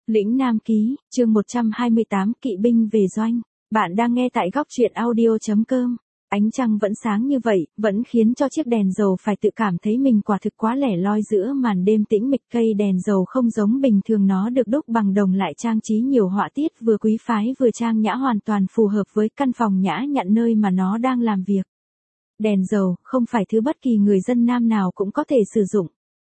Lĩnh Nam Ký, chương 128 kỵ binh về doanh. Bạn đang nghe tại góc truyện audio.com. Ánh trăng vẫn sáng như vậy, vẫn khiến cho chiếc đèn dầu phải tự cảm thấy mình quả thực quá lẻ loi giữa màn đêm tĩnh mịch. Cây đèn dầu không giống bình thường, nó được đúc bằng đồng, lại trang trí nhiều họa tiết vừa quý phái vừa trang nhã, hoàn toàn phù hợp với căn phòng nhã nhặn nơi mà nó đang làm việc. Đèn dầu không phải thứ bất kỳ người dân Nam nào cũng có thể sử dụng.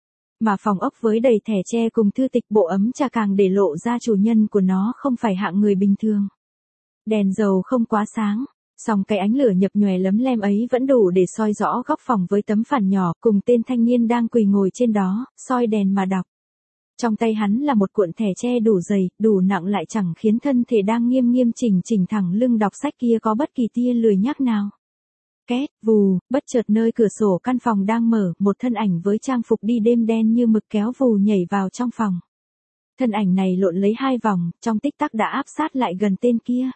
Mà phòng ốc với đầy thẻ tre cùng thư tịch bộ ấm trà càng để lộ ra chủ nhân của nó không phải hạng người bình thường. Đèn dầu không quá sáng, song cái ánh lửa nhập nhòe lấm lem ấy vẫn đủ để soi rõ góc phòng với tấm phản nhỏ cùng tên thanh niên đang quỳ ngồi trên đó, soi đèn mà đọc. Trong tay hắn là một cuộn thẻ tre đủ dày, đủ nặng, lại chẳng khiến thân thể đang nghiêm nghiêm chỉnh thẳng lưng đọc sách kia có bất kỳ tia lười nhác nào. Két, vù, bất chợt nơi cửa sổ căn phòng đang mở, một thân ảnh với trang phục đi đêm đen như mực kéo vù nhảy vào trong phòng. Thân ảnh này lộn lấy 2 vòng, trong tích tắc đã áp sát lại gần tên kia.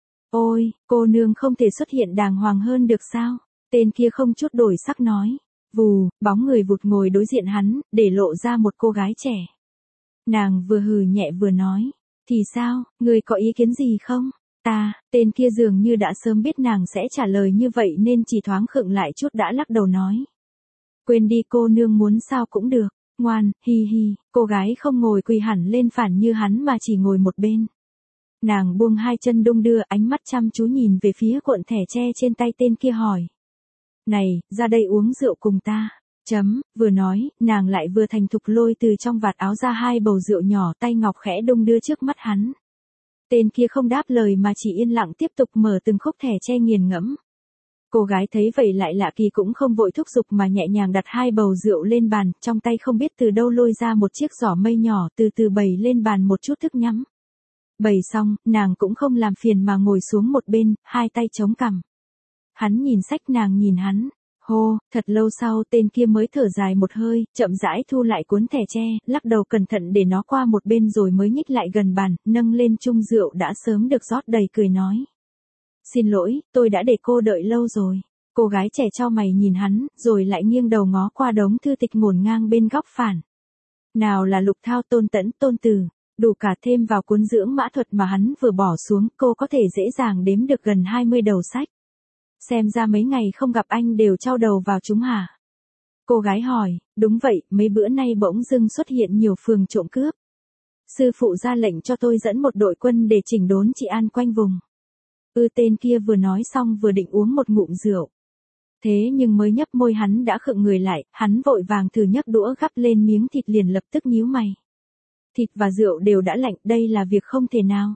Ôi, cô nương không thể xuất hiện đàng hoàng hơn được sao? Tên kia không chút đổi sắc nói. Vù, bóng người vụt ngồi đối diện hắn, để lộ ra một cô gái trẻ. Nàng vừa hừ nhẹ vừa nói. Thì sao, người có ý kiến gì không? Tên kia dường như đã sớm biết nàng sẽ trả lời như vậy nên chỉ thoáng khựng lại chút đã lắc đầu nói. Quên đi, cô nương muốn sao cũng được, ngoan, hi hi. Cô gái không ngồi quỳ hẳn lên phản như hắn mà chỉ ngồi một bên. Nàng buông 2 chân đung đưa, ánh mắt chăm chú nhìn về phía cuộn thẻ tre trên tay tên kia hỏi. Này, ra đây uống rượu cùng ta. Vừa nói, nàng lại vừa thành thục lôi từ trong vạt áo ra 2 bầu rượu nhỏ, tay ngọc khẽ đung đưa trước mắt hắn. Tên kia không đáp lời mà chỉ yên lặng tiếp tục mở từng khúc thẻ tre nghiền ngẫm. Cô gái thấy vậy lại lạ kỳ cũng không vội thúc giục mà nhẹ nhàng đặt 2 bầu rượu lên bàn, trong tay không biết từ đâu lôi ra một chiếc giỏ mây nhỏ, từ từ bày lên bàn một chút thức nhắm. Bày xong, nàng cũng không làm phiền mà ngồi xuống một bên, 2 tay chống cằm. Hắn nhìn sách, nàng nhìn hắn. Hô, thật lâu sau tên kia mới thở dài một hơi, chậm rãi thu lại cuốn thẻ tre, lắc đầu cẩn thận để nó qua một bên rồi mới nhích lại gần bàn, nâng lên chung rượu đã sớm được rót đầy, cười nói. Xin lỗi, tôi đã để cô đợi lâu rồi. Cô gái trẻ chau mày nhìn hắn, rồi lại nghiêng đầu ngó qua đống thư tịch ngổn ngang bên góc phản. Nào là Lục Thao, Tôn Tẫn, Tôn Tử, đủ cả thêm vào cuốn dưỡng mã thuật mà hắn vừa bỏ xuống, cô có thể dễ dàng đếm được gần 20 đầu sách. Xem ra mấy ngày không gặp anh đều trao đầu vào chúng hả? Cô gái hỏi, đúng vậy, mấy bữa nay bỗng dưng xuất hiện nhiều phường trộm cướp. Sư phụ ra lệnh cho tôi dẫn một đội quân để chỉnh đốn trị an quanh vùng. Tên kia vừa nói xong vừa định uống một ngụm rượu. Thế nhưng mới nhấp môi hắn đã khựng người lại, hắn vội vàng thử nhấc đũa gắp lên miếng thịt liền lập tức nhíu mày. Thịt và rượu đều đã lạnh, đây là việc không thể nào.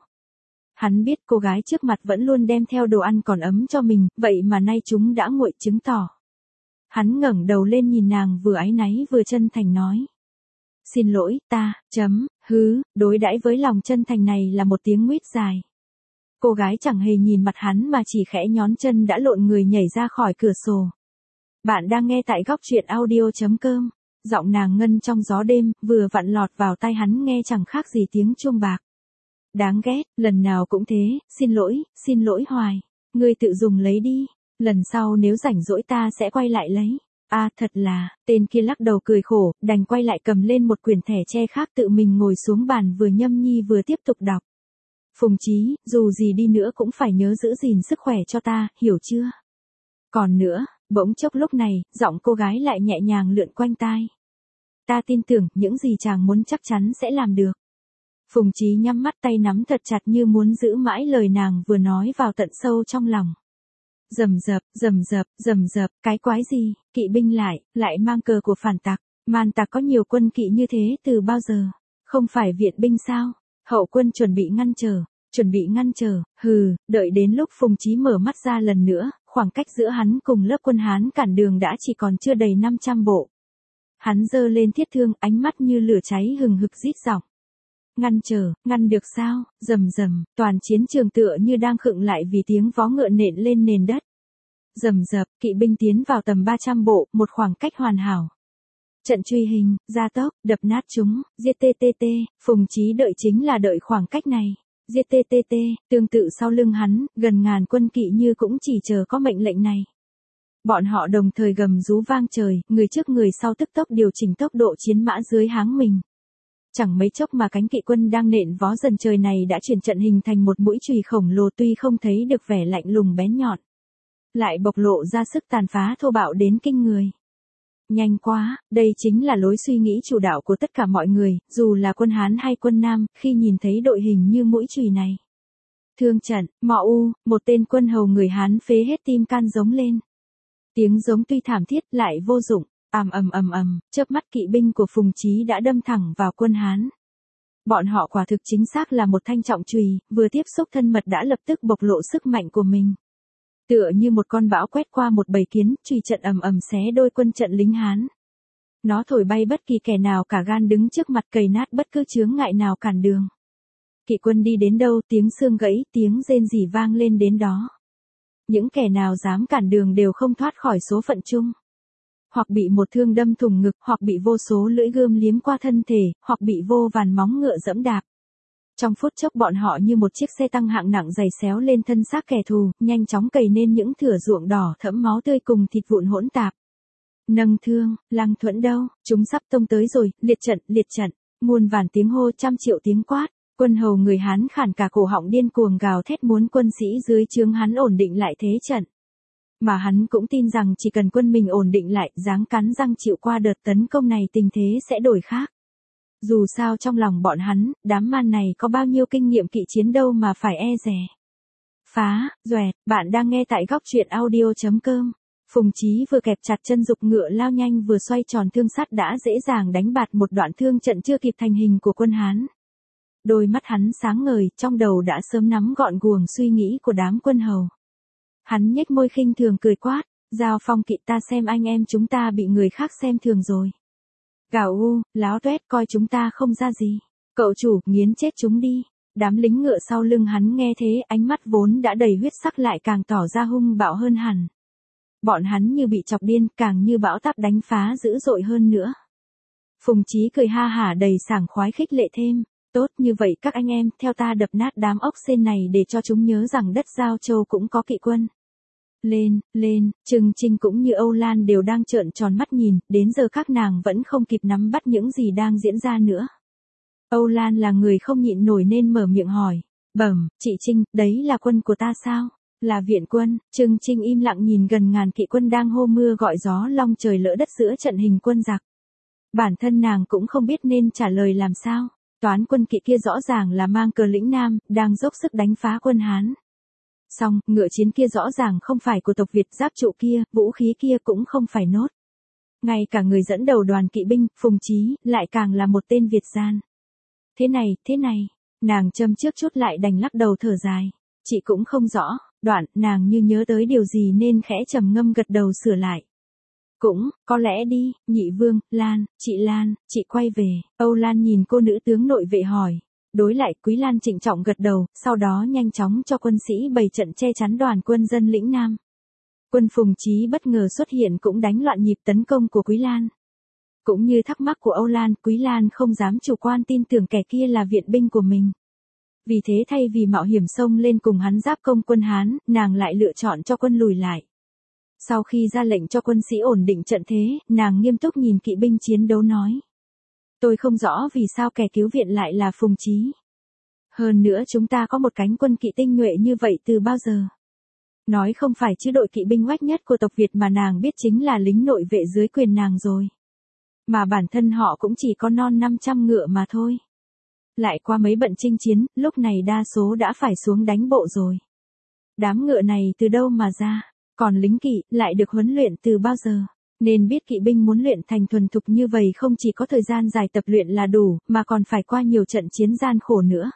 Hắn biết cô gái trước mặt vẫn luôn đem theo đồ ăn còn ấm cho mình, vậy mà nay chúng đã nguội, chứng tỏ. Hắn ngẩng đầu lên nhìn nàng, vừa áy náy vừa chân thành nói. Xin lỗi, đối đãi với lòng chân thành này là một tiếng nguýt dài. Cô gái chẳng hề nhìn mặt hắn mà chỉ khẽ nhón chân đã lộn người nhảy ra khỏi cửa sổ. Bạn đang nghe tại góc truyện audio.com. Giọng nàng ngân trong gió đêm, vừa vặn lọt vào tai hắn nghe chẳng khác gì tiếng chuông bạc. Đáng ghét, lần nào cũng thế, xin lỗi hoài. Ngươi tự dùng lấy đi, lần sau nếu rảnh rỗi ta sẽ quay lại lấy. Thật là, tên kia lắc đầu cười khổ, đành quay lại cầm lên một quyển thẻ tre khác, tự mình ngồi xuống bàn vừa nhâm nhi vừa tiếp tục đọc. Phùng Chí, dù gì đi nữa cũng phải nhớ giữ gìn sức khỏe cho ta, hiểu chưa? Còn nữa, bỗng chốc lúc này, giọng cô gái lại nhẹ nhàng lượn quanh tai. Ta tin tưởng, những gì chàng muốn chắc chắn sẽ làm được. Phùng Chí nhắm mắt, tay nắm thật chặt như muốn giữ mãi lời nàng vừa nói vào tận sâu trong lòng. Rầm rập, cái quái gì, kỵ binh lại mang cờ của phản tặc, man tặc có nhiều quân kỵ như thế từ bao giờ, không phải viện binh sao, hậu quân chuẩn bị ngăn trở, đợi đến lúc Phùng Chí mở mắt ra lần nữa, khoảng cách giữa hắn cùng lớp quân Hán cản đường đã chỉ còn chưa đầy 500 bộ. Hắn giơ lên thiết thương, ánh mắt như lửa cháy hừng hực rít giọng. Ngăn được sao? Rầm, toàn chiến trường tựa như đang khựng lại vì tiếng vó ngựa nện lên nền đất. Rầm rập, kỵ binh tiến vào tầm 300 bộ, một khoảng cách hoàn hảo. Trận truy hình, gia tốc, đập nát chúng, giết TTT, Phùng Chí đợi chính là đợi khoảng cách này. Giết TTT, tương tự sau lưng hắn, gần ngàn quân kỵ như cũng chỉ chờ có mệnh lệnh này. Bọn họ đồng thời gầm rú vang trời, người trước người sau tức tốc điều chỉnh tốc độ chiến mã dưới háng mình. Chẳng mấy chốc mà cánh kỵ quân đang nện vó dần trời này đã chuyển trận hình thành một mũi chùy khổng lồ, tuy không thấy được vẻ lạnh lùng bén nhọn, lại bộc lộ ra sức tàn phá thô bạo đến kinh người. Nhanh quá, đây chính là lối suy nghĩ chủ đạo của tất cả mọi người, dù là quân Hán hay quân Nam, khi nhìn thấy đội hình như mũi chùy này. Thương trận, mọ u, một tên quân hầu người Hán phế hết tim can giống lên. Tiếng giống tuy thảm thiết lại vô dụng, chớp mắt kỵ binh của Phùng Chí đã đâm thẳng vào quân Hán. Bọn họ quả thực chính xác là một thanh trọng chùy, vừa tiếp xúc thân mật đã lập tức bộc lộ sức mạnh của mình. Tựa như một con bão quét qua một bầy kiến, chùy trận xé đôi quân trận lính Hán. Nó thổi bay bất kỳ kẻ nào cả gan đứng trước mặt, cày nát bất cứ chướng ngại nào cản đường. Kỵ quân đi đến đâu tiếng xương gãy, tiếng rên rỉ vang lên đến đó. Những kẻ nào dám cản đường đều không thoát khỏi số phận chung. Hoặc bị một thương đâm thủng ngực, hoặc bị vô số lưỡi gươm liếm qua thân thể, hoặc bị vô vàn móng ngựa dẫm đạp. Trong phút chốc bọn họ như một chiếc xe tăng hạng nặng giày xéo lên thân xác kẻ thù, nhanh chóng cày nên những thửa ruộng đỏ thẫm máu tươi cùng thịt vụn hỗn tạp. Nâng thương, Lăng Thuẫn đâu, chúng sắp tông tới rồi, liệt trận, muôn vàn tiếng hô, trăm triệu tiếng quát. Quân hầu người Hán khản cả cổ họng điên cuồng gào thét muốn quân sĩ dưới trướng hắn ổn định lại thế trận. Mà hắn cũng tin rằng chỉ cần quân mình ổn định lại, ráng cắn răng chịu qua đợt tấn công này, tình thế sẽ đổi khác. Dù sao trong lòng bọn hắn, đám man này có bao nhiêu kinh nghiệm kỵ chiến đâu mà phải e dè. Phá, doẹt, bạn đang nghe tại góc truyện audio.com. Phùng Chí vừa kẹp chặt chân giục ngựa lao nhanh vừa xoay tròn thương sắt đã dễ dàng đánh bạt một đoạn thương trận chưa kịp thành hình của quân Hán. Đôi mắt hắn sáng ngời, trong đầu đã sớm nắm gọn guồng suy nghĩ của đám quân hầu. Hắn nhếch môi khinh thường cười quát, Giao Phong kỵ, ta xem anh em chúng ta bị người khác xem thường rồi. Gào u, láo toét, coi chúng ta không ra gì. Cậu chủ, nghiến chết chúng đi. Đám lính ngựa sau lưng hắn nghe thế, ánh mắt vốn đã đầy huyết sắc lại càng tỏ ra hung bạo hơn hẳn. Bọn hắn như bị chọc điên, càng như bão táp đánh phá dữ dội hơn nữa. Phùng Chí cười ha hả đầy sảng khoái khích lệ thêm. Tốt, như vậy các anh em, theo ta đập nát đám ốc sên này để cho chúng nhớ rằng đất Giao Châu cũng có kỵ quân. Lên, Trừng Trinh cũng như Âu Lan đều đang trợn tròn mắt nhìn, đến giờ các nàng vẫn không kịp nắm bắt những gì đang diễn ra nữa. Âu Lan là người không nhịn nổi nên mở miệng hỏi, chị Trinh, đấy là quân của ta sao? Là viện quân. Trừng Trinh im lặng nhìn gần ngàn kỵ quân đang hô mưa gọi gió long trời lỡ đất giữa trận hình quân giặc. Bản thân nàng cũng không biết nên trả lời làm sao. Toán quân kỵ kia rõ ràng là mang cờ lĩnh Nam, đang dốc sức đánh phá quân Hán. Song, ngựa chiến kia rõ ràng không phải của tộc Việt, giáp trụ kia, vũ khí kia cũng không phải nốt. Ngay cả người dẫn đầu đoàn kỵ binh, Phùng Chí, lại càng là một tên Việt gian. Thế này, nàng châm trước chút lại đành lắc đầu thở dài. Chị cũng không rõ, đoạn, nàng như nhớ tới điều gì nên khẽ trầm ngâm gật đầu sửa lại. Cũng, có lẽ đi, nhị vương, Lan, chị quay về. Âu Lan nhìn cô nữ tướng nội vệ hỏi. Đối lại, Quý Lan trịnh trọng gật đầu, sau đó nhanh chóng cho quân sĩ bày trận che chắn đoàn quân dân lĩnh Nam. Quân Phùng Chí bất ngờ xuất hiện cũng đánh loạn nhịp tấn công của Quý Lan. Cũng như thắc mắc của Âu Lan, Quý Lan không dám chủ quan tin tưởng kẻ kia là viện binh của mình. Vì thế thay vì mạo hiểm xông lên cùng hắn giáp công quân Hán, nàng lại lựa chọn cho quân lùi lại. Sau khi ra lệnh cho quân sĩ ổn định trận thế, nàng nghiêm túc nhìn kỵ binh chiến đấu nói. Tôi không rõ vì sao kẻ cứu viện lại là Phùng Chí. Hơn nữa chúng ta có một cánh quân kỵ tinh nhuệ như vậy từ bao giờ? Nói không phải chứ đội kỵ binh oách nhất của tộc Việt mà nàng biết chính là lính nội vệ dưới quyền nàng rồi. Mà bản thân họ cũng chỉ có non 500 ngựa mà thôi. Lại qua mấy bận chinh chiến, lúc này đa số đã phải xuống đánh bộ rồi. Đám ngựa này từ đâu mà ra? Còn lính kỵ, lại được huấn luyện từ bao giờ? Nên biết kỵ binh muốn luyện thành thuần thục như vậy không chỉ có thời gian dài tập luyện là đủ, mà còn phải qua nhiều trận chiến gian khổ nữa.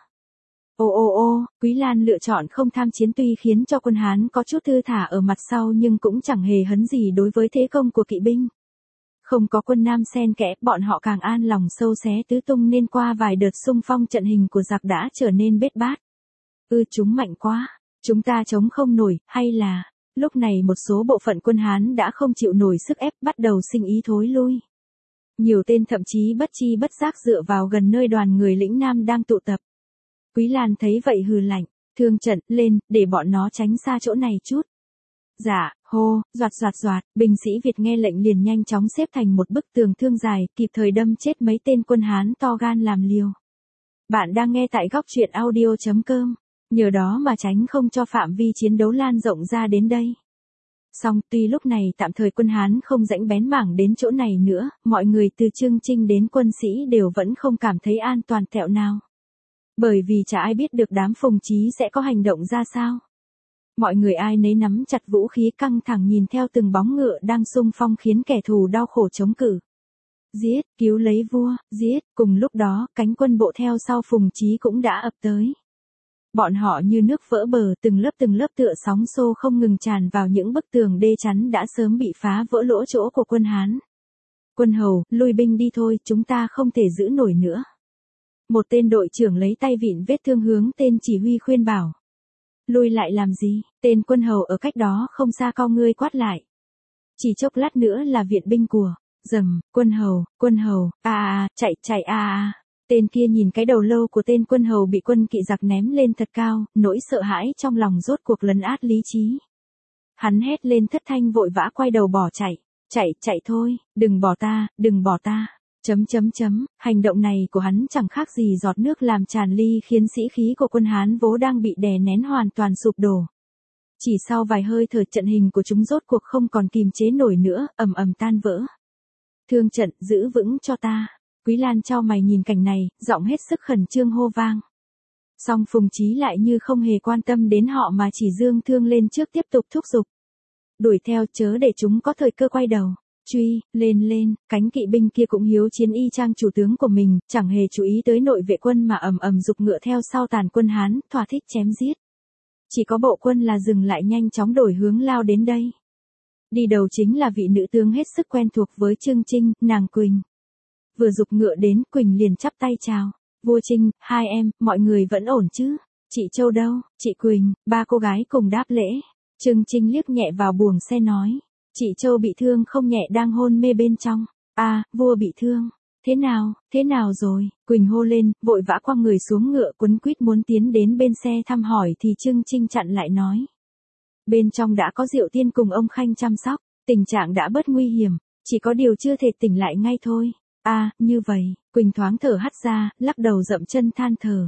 Quý Lan lựa chọn không tham chiến tuy khiến cho quân Hán có chút thư thả ở mặt sau nhưng cũng chẳng hề hấn gì đối với thế công của kỵ binh. Không có quân Nam xen kẽ, bọn họ càng an lòng sâu xé tứ tung nên qua vài đợt xung phong trận hình của giặc đã trở nên bết bát. Chúng mạnh quá, chúng ta chống không nổi, hay là... Lúc này một số bộ phận quân Hán đã không chịu nổi sức ép bắt đầu sinh ý thối lui. Nhiều tên thậm chí bất chi bất giác dựa vào gần nơi đoàn người lĩnh Nam đang tụ tập. Quý Lan thấy vậy hừ lạnh, thương trận, lên, để bọn nó tránh xa chỗ này chút. Dạ, hô, doạt, binh sĩ Việt nghe lệnh liền nhanh chóng xếp thành một bức tường thương dài, kịp thời đâm chết mấy tên quân Hán to gan làm liều. Bạn đang nghe tại góc truyện audio.com, nhờ đó mà tránh không cho phạm vi chiến đấu lan rộng ra đến đây. Song tuy lúc này tạm thời quân Hán không rãnh bén mảng đến chỗ này nữa, mọi người từ Chương Trinh đến quân sĩ đều vẫn không cảm thấy an toàn tẹo nào. Bởi vì chả ai biết được đám Phùng Chí sẽ có hành động ra sao. Mọi người ai nấy nắm chặt vũ khí căng thẳng nhìn theo từng bóng ngựa đang xung phong khiến kẻ thù đau khổ chống cự. Giết, cứu lấy vua, giết, cùng lúc đó, cánh quân bộ theo sau Phùng Chí cũng đã ập tới. Bọn họ như nước vỡ bờ, từng lớp tựa sóng xô không ngừng tràn vào những bức tường đê chắn đã sớm bị phá vỡ lỗ chỗ của quân Hán. Quân hầu, lui binh đi thôi, chúng ta không thể giữ nổi nữa. Một tên đội trưởng lấy tay vịn vết thương hướng tên chỉ huy khuyên bảo. Lui lại làm gì, tên quân hầu ở cách đó không xa cao ngươi quát lại. Chỉ chốc lát nữa là viện binh của, dầm, quân hầu, chạy Tên kia nhìn cái đầu lâu của tên quân hầu bị quân kỵ giặc ném lên thật cao, nỗi sợ hãi trong lòng rốt cuộc lấn át lý trí. Hắn hét lên thất thanh vội vã quay đầu bỏ chạy thôi, đừng bỏ ta. Hành động này của hắn chẳng khác gì giọt nước làm tràn ly khiến sĩ khí của quân Hán vốn đang bị đè nén hoàn toàn sụp đổ. Chỉ sau vài hơi thở trận hình của chúng rốt cuộc không còn kìm chế nổi nữa, ầm tan vỡ. Thương trận, giữ vững cho ta. Quý Lan chau mày nhìn cảnh này, giọng hết sức khẩn trương hô vang. Song Phùng Chí lại như không hề quan tâm đến họ mà chỉ dương thương lên trước tiếp tục thúc giục. Đuổi theo chớ để chúng có thời cơ quay đầu. Truy, lên, cánh kỵ binh kia cũng hiếu chiến y chang chủ tướng của mình, chẳng hề chú ý tới nội vệ quân mà ầm giục ngựa theo sau tàn quân Hán, thỏa thích chém giết. Chỉ có bộ quân là dừng lại nhanh chóng đổi hướng lao đến đây. Đi đầu chính là vị nữ tướng hết sức quen thuộc với Chương Trinh, nàng Quỳnh. Vừa giục ngựa đến, Quỳnh liền chắp tay chào. Vua Trinh, hai em, mọi người vẫn ổn chứ? Chị Châu đâu? Chị Quỳnh, ba cô gái cùng đáp lễ. Chương Trinh liếc nhẹ vào buồng xe nói. Chị Châu bị thương không nhẹ đang hôn mê bên trong. Vua bị thương. Thế nào rồi? Quỳnh hô lên, vội vã quăng người xuống ngựa quấn quýt muốn tiến đến bên xe thăm hỏi thì Chương Trinh chặn lại nói. Bên trong đã có Diệu Tiên cùng ông Khanh chăm sóc, tình trạng đã bớt nguy hiểm, chỉ có điều chưa thể tỉnh lại ngay thôi. Như vậy, Quỳnh thoáng thở hắt ra, lắc đầu dậm chân than thở.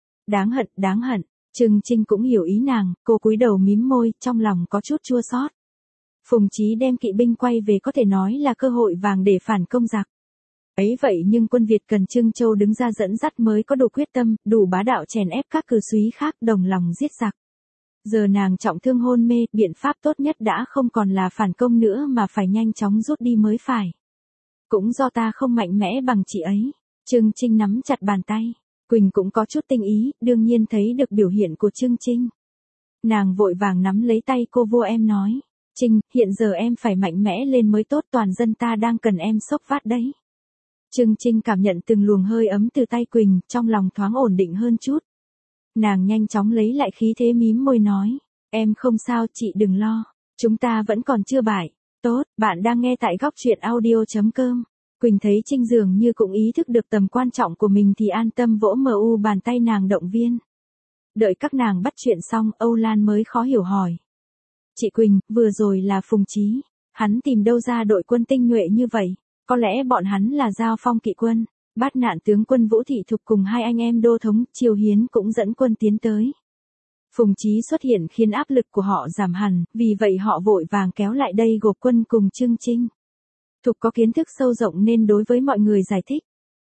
Đáng hận, Chương Trinh cũng hiểu ý nàng, cô cúi đầu mím môi, trong lòng có chút chua xót. Phùng Chí đem kỵ binh quay về có thể nói là cơ hội vàng để phản công giặc. Ấy vậy nhưng quân Việt cần Trương Châu đứng ra dẫn dắt mới có đủ quyết tâm, đủ bá đạo chèn ép các cử súy khác đồng lòng giết giặc. Giờ nàng trọng thương hôn mê, biện pháp tốt nhất đã không còn là phản công nữa mà phải nhanh chóng rút đi mới phải. Cũng do ta không mạnh mẽ bằng chị ấy. Chương Trinh nắm chặt bàn tay. Quỳnh cũng có chút tinh ý, đương nhiên thấy được biểu hiện của Chương Trinh. Nàng vội vàng nắm lấy tay cô vua em nói. Trinh, hiện giờ em phải mạnh mẽ lên mới tốt, toàn dân ta đang cần em xốc vác đấy. Chương Trinh cảm nhận từng luồng hơi ấm từ tay Quỳnh, trong lòng thoáng ổn định hơn chút. Nàng nhanh chóng lấy lại khí thế mím môi nói. Em không sao, chị đừng lo. Chúng ta vẫn còn chưa bại. Tốt, bạn đang nghe tại góc truyện audio.com. Quỳnh thấy Trinh dường như cũng ý thức được tầm quan trọng của mình thì an tâm vỗ mu bàn tay nàng động viên. Đợi các nàng bắt chuyện xong, Âu Lan mới khó hiểu hỏi. Chị Quỳnh, vừa rồi là Phùng Chí, hắn tìm đâu ra đội quân tinh nhuệ như vậy? Có lẽ bọn hắn là Giao Phong kỵ quân, Bát Nạn tướng quân Vũ Thị Thục cùng hai anh em Đô Thống, Triều Hiến cũng dẫn quân tiến tới. Phùng Chí xuất hiện khiến áp lực của họ giảm hẳn, vì vậy họ vội vàng kéo lại đây gộp quân cùng Chương Trinh. Thục có kiến thức sâu rộng nên đối với mọi người giải thích.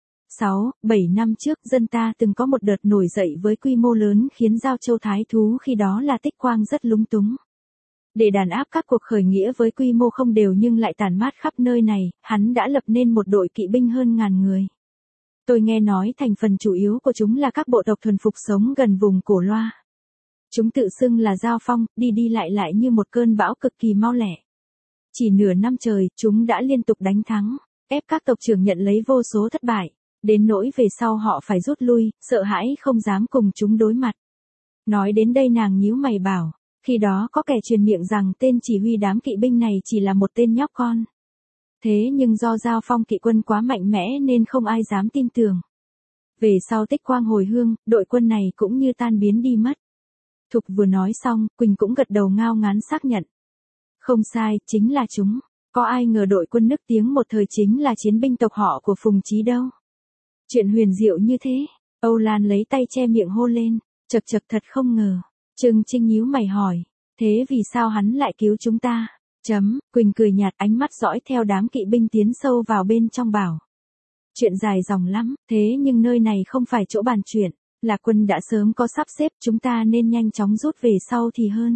6-7 năm trước dân ta từng có một đợt nổi dậy với quy mô lớn khiến Giao Châu Thái Thú khi đó là Tích Quang rất lúng túng. Để đàn áp các cuộc khởi nghĩa với quy mô không đều nhưng lại tàn mát khắp nơi này, hắn đã lập nên một đội kỵ binh hơn 1000 người. Tôi nghe nói thành phần chủ yếu của chúng là các bộ tộc thuần phục sống gần vùng Cổ Loa. Chúng tự xưng là Giao Phong, đi lại như một cơn bão cực kỳ mau lẹ. Chỉ nửa năm trời, chúng đã liên tục đánh thắng, ép các tộc trưởng nhận lấy vô số thất bại, đến nỗi về sau họ phải rút lui, sợ hãi không dám cùng chúng đối mặt. Nói đến đây nàng nhíu mày bảo, khi đó có kẻ truyền miệng rằng tên chỉ huy đám kỵ binh này chỉ là một tên nhóc con. Thế nhưng do Giao Phong kỵ quân quá mạnh mẽ nên không ai dám tin tưởng. Về sau Tích Quang hồi hương, đội quân này cũng như tan biến đi mất. Thục vừa nói xong, Quỳnh cũng gật đầu ngao ngán xác nhận. Không sai, chính là chúng. Có ai ngờ đội quân nức tiếng một thời chính là chiến binh tộc họ của Phùng Chí đâu. Chuyện huyền diệu như thế. Âu Lan lấy tay che miệng hô lên. Chật chật, thật không ngờ. Trương Trinh nhíu mày hỏi. Thế vì sao hắn lại cứu chúng ta? Quỳnh cười nhạt, ánh mắt dõi theo đám kỵ binh tiến sâu vào bên trong bảo. Chuyện dài dòng lắm, thế nhưng nơi này không phải chỗ bàn chuyện. Lạc Quân đã sớm có sắp xếp, chúng ta nên nhanh chóng rút về sau thì hơn.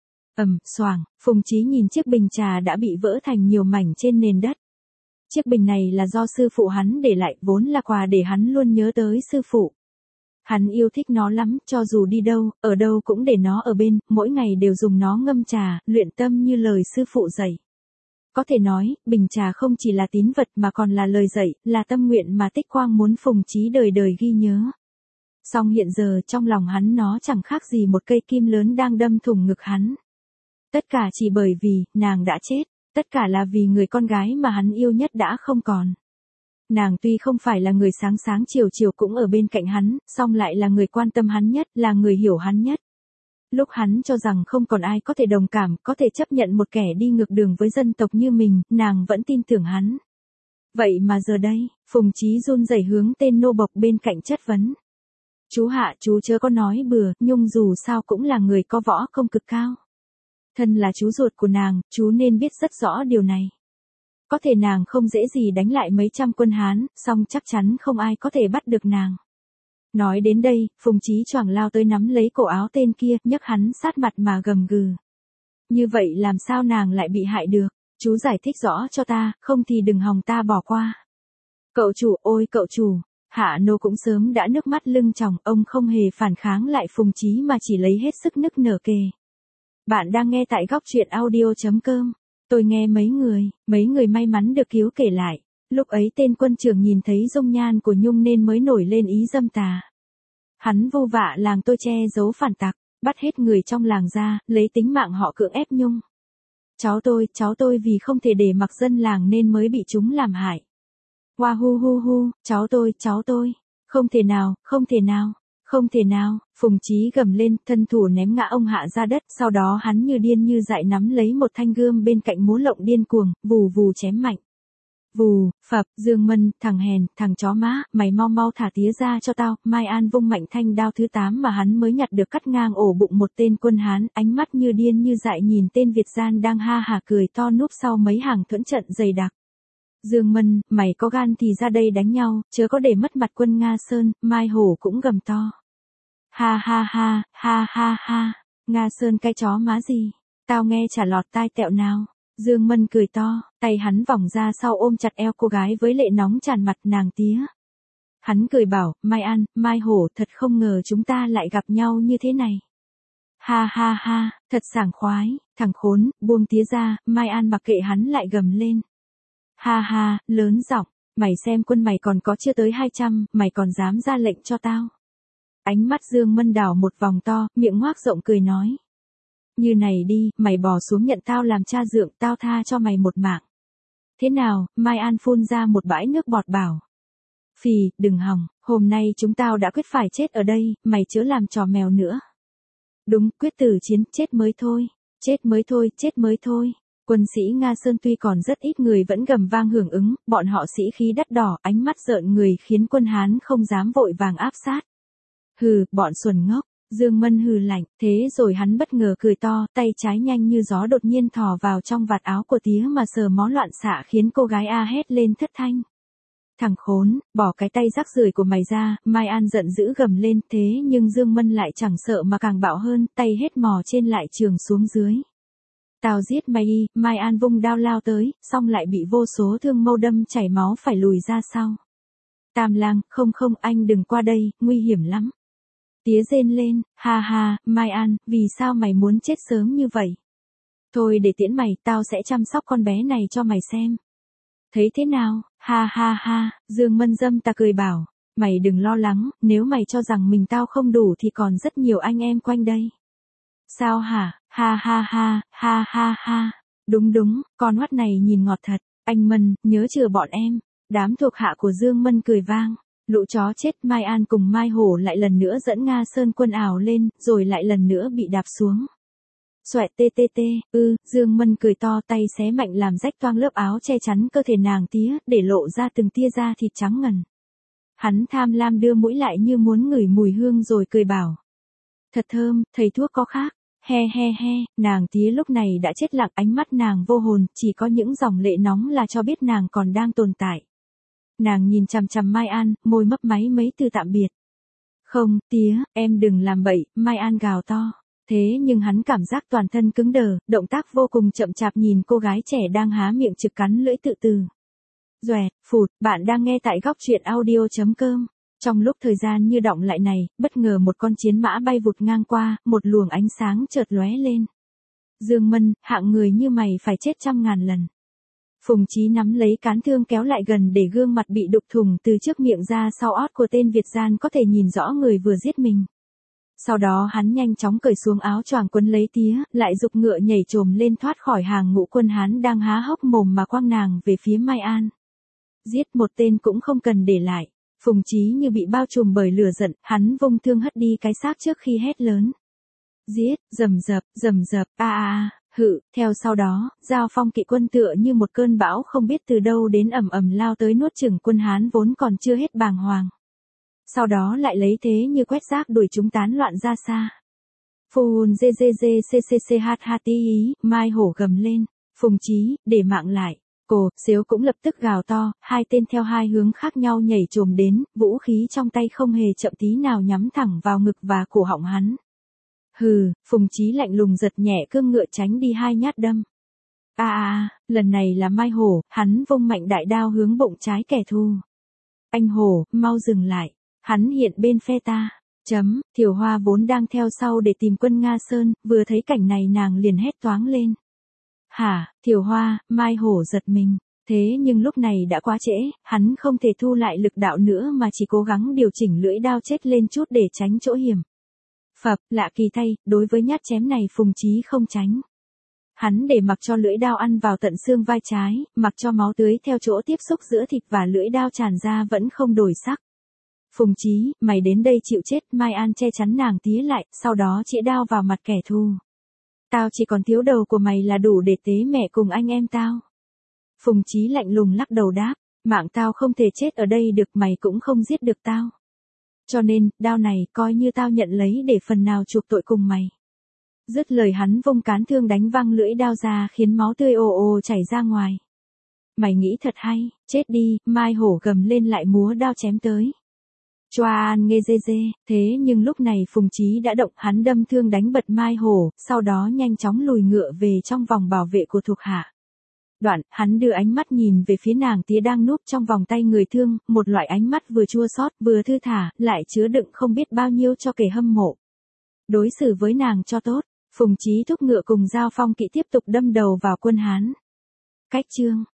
Xoàng, Phùng Chí nhìn chiếc bình trà đã bị vỡ thành nhiều mảnh trên nền đất. Chiếc bình này là do sư phụ hắn để lại, vốn là quà để hắn luôn nhớ tới sư phụ. Hắn yêu thích nó lắm, cho dù đi đâu, ở đâu cũng để nó ở bên, mỗi ngày đều dùng nó ngâm trà, luyện tâm như lời sư phụ dạy. Có thể nói, bình trà không chỉ là tín vật mà còn là lời dạy, là tâm nguyện mà Tích Quang muốn Phùng Chí đời đời ghi nhớ. Song hiện giờ trong lòng hắn nó chẳng khác gì một cây kim lớn đang đâm thủng ngực hắn. Tất cả chỉ bởi vì, nàng đã chết, tất cả là vì người con gái mà hắn yêu nhất đã không còn. Nàng tuy không phải là người sáng sáng chiều chiều cũng ở bên cạnh hắn, song lại là người quan tâm hắn nhất, là người hiểu hắn nhất. Lúc hắn cho rằng không còn ai có thể đồng cảm, có thể chấp nhận một kẻ đi ngược đường với dân tộc như mình, nàng vẫn tin tưởng hắn. Vậy mà giờ đây, Phùng Chí run rẩy hướng tên nô bộc bên cạnh chất vấn. Chú hạ, chú chớ có nói bừa, Nhung dù sao cũng là người có võ công cực cao. Thân là chú ruột của nàng, chú nên biết rất rõ điều này. Có thể nàng không dễ gì đánh lại mấy trăm quân Hán, song chắc chắn không ai có thể bắt được nàng. Nói đến đây, Phùng Chí choàng lao tới nắm lấy cổ áo tên kia, nhấc hắn sát mặt mà gầm gừ. Như vậy làm sao nàng lại bị hại được? Chú giải thích rõ cho ta, không thì đừng hòng ta bỏ qua. Cậu chủ, ôi cậu chủ. Hạ nô cũng sớm đã nước mắt lưng tròng, ông không hề phản kháng lại Phùng Chí mà chỉ lấy hết sức nức nở kề. Bạn đang nghe tại góc truyện audio.com. Tôi nghe mấy người may mắn được cứu kể lại. Lúc ấy tên quân trưởng nhìn thấy dung nhan của Nhung nên mới nổi lên ý dâm tà. Hắn vô vạ làng tôi che giấu phản tặc, bắt hết người trong làng ra, lấy tính mạng họ cưỡng ép Nhung. Cháu tôi vì không thể để mặc dân làng nên mới bị chúng làm hại. Hoa hu hu hu, cháu tôi, không thể nào, Phùng Chí gầm lên, thân thủ ném ngã ông Hạ ra đất, sau đó hắn như điên như dại nắm lấy một thanh gươm bên cạnh múa lộng điên cuồng, vù vù chém mạnh. Vù, phập, Dương Mân, thằng hèn, thằng chó má, mày mau thả tía ra cho tao. Mai An vung mạnh thanh đao thứ 8 mà hắn mới nhặt được cắt ngang ổ bụng một tên quân Hán, ánh mắt như điên như dại nhìn tên Việt gian đang ha hả cười to núp sau mấy hàng thuẫn trận dày đặc. Dương Mân, mày có gan thì ra đây đánh nhau, chớ có để mất mặt quân Nga Sơn. Mai Hổ cũng gầm to. Ha, Nga Sơn cái chó má gì, tao nghe chả lọt tai tẹo nào. Dương Mân cười to, tay hắn vòng ra sau ôm chặt eo cô gái với lệ nóng tràn mặt, nàng tía. Hắn cười bảo, Mai An, Mai Hổ, thật không ngờ chúng ta lại gặp nhau như thế này. Ha, thật sảng khoái, thằng khốn, buông tía ra. Mai An mặc kệ hắn lại gầm lên. Ha, lớn giọng, mày xem quân mày còn có chưa tới 200, mày còn dám ra lệnh cho tao. Ánh mắt Dương Mân đảo một vòng to, miệng ngoác rộng cười nói. Như này đi, mày bỏ xuống nhận tao làm cha dượng, tao tha cho mày một mạng. Thế nào? Mai An phun ra một bãi nước bọt bảo. Phì, đừng hòng, hôm nay chúng tao đã quyết phải chết ở đây, mày chớ làm trò mèo nữa. Đúng, quyết tử chiến, chết mới thôi. Quân sĩ Nga Sơn tuy còn rất ít người vẫn gầm vang hưởng ứng, bọn họ sĩ khí đắt đỏ, ánh mắt rợn người khiến quân Hán không dám vội vàng áp sát. Hừ, bọn xuẩn ngốc. Dương Mân hừ lạnh, thế rồi hắn bất ngờ cười to, tay trái nhanh như gió đột nhiên thò vào trong vạt áo của tía mà sờ mó loạn xạ khiến cô gái a hét lên thất thanh. Thằng khốn, bỏ cái tay rác rưởi của mày ra. Mai An giận dữ gầm lên, thế nhưng Dương Mân lại chẳng sợ mà càng bạo hơn, tay hết mò trên lại trường xuống dưới. Tao giết mày y. Mai An vung đao lao tới, xong lại bị vô số thương mâu đâm chảy máu phải lùi ra sau. Tam Lang, không, anh đừng qua đây, nguy hiểm lắm. Tía rên lên, ha, Mai An, vì sao mày muốn chết sớm như vậy? Thôi để tiễn mày, tao sẽ chăm sóc con bé này cho mày xem. Thấy thế nào? Ha, Dương Mân dâm ta cười bảo, mày đừng lo lắng, nếu mày cho rằng mình tao không đủ thì còn rất nhiều anh em quanh đây. Sao hả? Ha. Đúng, con hoắt này nhìn ngọt thật, anh Mân, nhớ chừa bọn em. Đám thuộc hạ của Dương Mân cười vang. Lũ chó chết. Mai An cùng Mai Hổ lại lần nữa dẫn Nga Sơn quân ảo lên, rồi lại lần nữa bị đạp xuống. Xoẹt tê tê tê, Dương Mân cười to, tay xé mạnh làm rách toang lớp áo che chắn cơ thể nàng tía, để lộ ra từng tia da thịt trắng ngần. Hắn tham lam đưa mũi lại như muốn ngửi mùi hương rồi cười bảo. Thật thơm, thầy thuốc có khác. He he he, nàng tía lúc này đã chết lặng, ánh mắt nàng vô hồn, chỉ có những dòng lệ nóng là cho biết nàng còn đang tồn tại. Nàng nhìn chằm chằm Mai An, môi mấp máy mấy từ tạm biệt. Không, tía, em đừng làm bậy, Mai An gào to. Thế nhưng hắn cảm giác toàn thân cứng đờ, động tác vô cùng chậm chạp nhìn cô gái trẻ đang há miệng trực cắn lưỡi tự từ. Doẹt, phụt, bạn đang nghe tại góc truyện audio.com. Trong lúc thời gian như đọng lại này, bất ngờ một con chiến mã bay vụt ngang qua, một luồng ánh sáng chợt lóe lên. Dương Mân, hạng người như mày phải chết 100.000 lần. Phùng Chí nắm lấy cán thương kéo lại gần để gương mặt bị đục thủng từ trước miệng ra sau ót của tên Việt gian có thể nhìn rõ người vừa giết mình. Sau đó hắn nhanh chóng cởi xuống áo choàng quấn lấy tía, lại giục ngựa nhảy trồm lên thoát khỏi hàng ngũ quân Hán đang há hốc mồm mà quăng nàng về phía Mai An. Giết một tên cũng không cần để lại. Phùng Chí như bị bao trùm bởi lửa giận, hắn vung thương hất đi cái xác trước khi hét lớn. Giết, rầm rập, hự, theo sau đó, Giao Phong kỵ quân tựa như một cơn bão không biết từ đâu đến ầm ầm lao tới nuốt chửng quân Hán vốn còn chưa hết bàng hoàng. Sau đó lại lấy thế như quét rác đuổi chúng tán loạn ra xa. Phùn cccchat Mai Hổ gầm lên, Phùng Chí, để mạng lại. Cổ, Xếu cũng lập tức gào to, hai tên theo hai hướng khác nhau nhảy trồm đến, vũ khí trong tay không hề chậm tí nào nhắm thẳng vào ngực và cổ họng hắn. Hừ, Phùng Chí lạnh lùng giật nhẹ cương ngựa tránh đi 2 nhát đâm. Lần này là Mai Hổ, hắn vung mạnh đại đao hướng bụng trái kẻ thù. Anh Hổ, mau dừng lại, hắn hiện bên phe ta. Thiều Hoa vốn đang theo sau để tìm quân Nga Sơn, vừa thấy cảnh này nàng liền hét toáng lên. Hả, Thiều Hoa, Mai Hổ giật mình. Thế nhưng lúc này đã quá trễ, hắn không thể thu lại lực đạo nữa mà chỉ cố gắng điều chỉnh lưỡi đao chết lên chút để tránh chỗ hiểm. Phập, lạ kỳ thay, đối với nhát chém này Phùng Chí không tránh. Hắn để mặc cho lưỡi đao ăn vào tận xương vai trái, mặc cho máu tưới theo chỗ tiếp xúc giữa thịt và lưỡi đao tràn ra vẫn không đổi sắc. Phùng Chí, mày đến đây chịu chết, Mai An che chắn nàng tía lại, sau đó chĩa đao vào mặt kẻ thù. Tao chỉ còn thiếu đầu của mày là đủ để tế mẹ cùng anh em tao. Phùng Chí lạnh lùng lắc đầu đáp, mạng tao không thể chết ở đây được, mày cũng không giết được tao. Cho nên, đao này coi như tao nhận lấy để phần nào chuộc tội cùng mày. Dứt lời hắn vung cán thương đánh văng lưỡi đao ra khiến máu tươi ồ ồ chảy ra ngoài. Mày nghĩ thật hay, chết đi, Mai Hổ gầm lên lại múa đao chém tới. Choan nghe dê dê, thế nhưng lúc này Phùng Chí đã động, hắn đâm thương đánh bật Mai Hổ, sau đó nhanh chóng lùi ngựa về trong vòng bảo vệ của thuộc hạ. Đoạn, hắn đưa ánh mắt nhìn về phía nàng tía đang núp trong vòng tay người thương, một loại ánh mắt vừa chua xót vừa thư thả, lại chứa đựng không biết bao nhiêu cho kẻ hâm mộ. Đối xử với nàng cho tốt, Phùng Chí thúc ngựa cùng Giao Phong kỵ tiếp tục đâm đầu vào quân Hán. Cách chương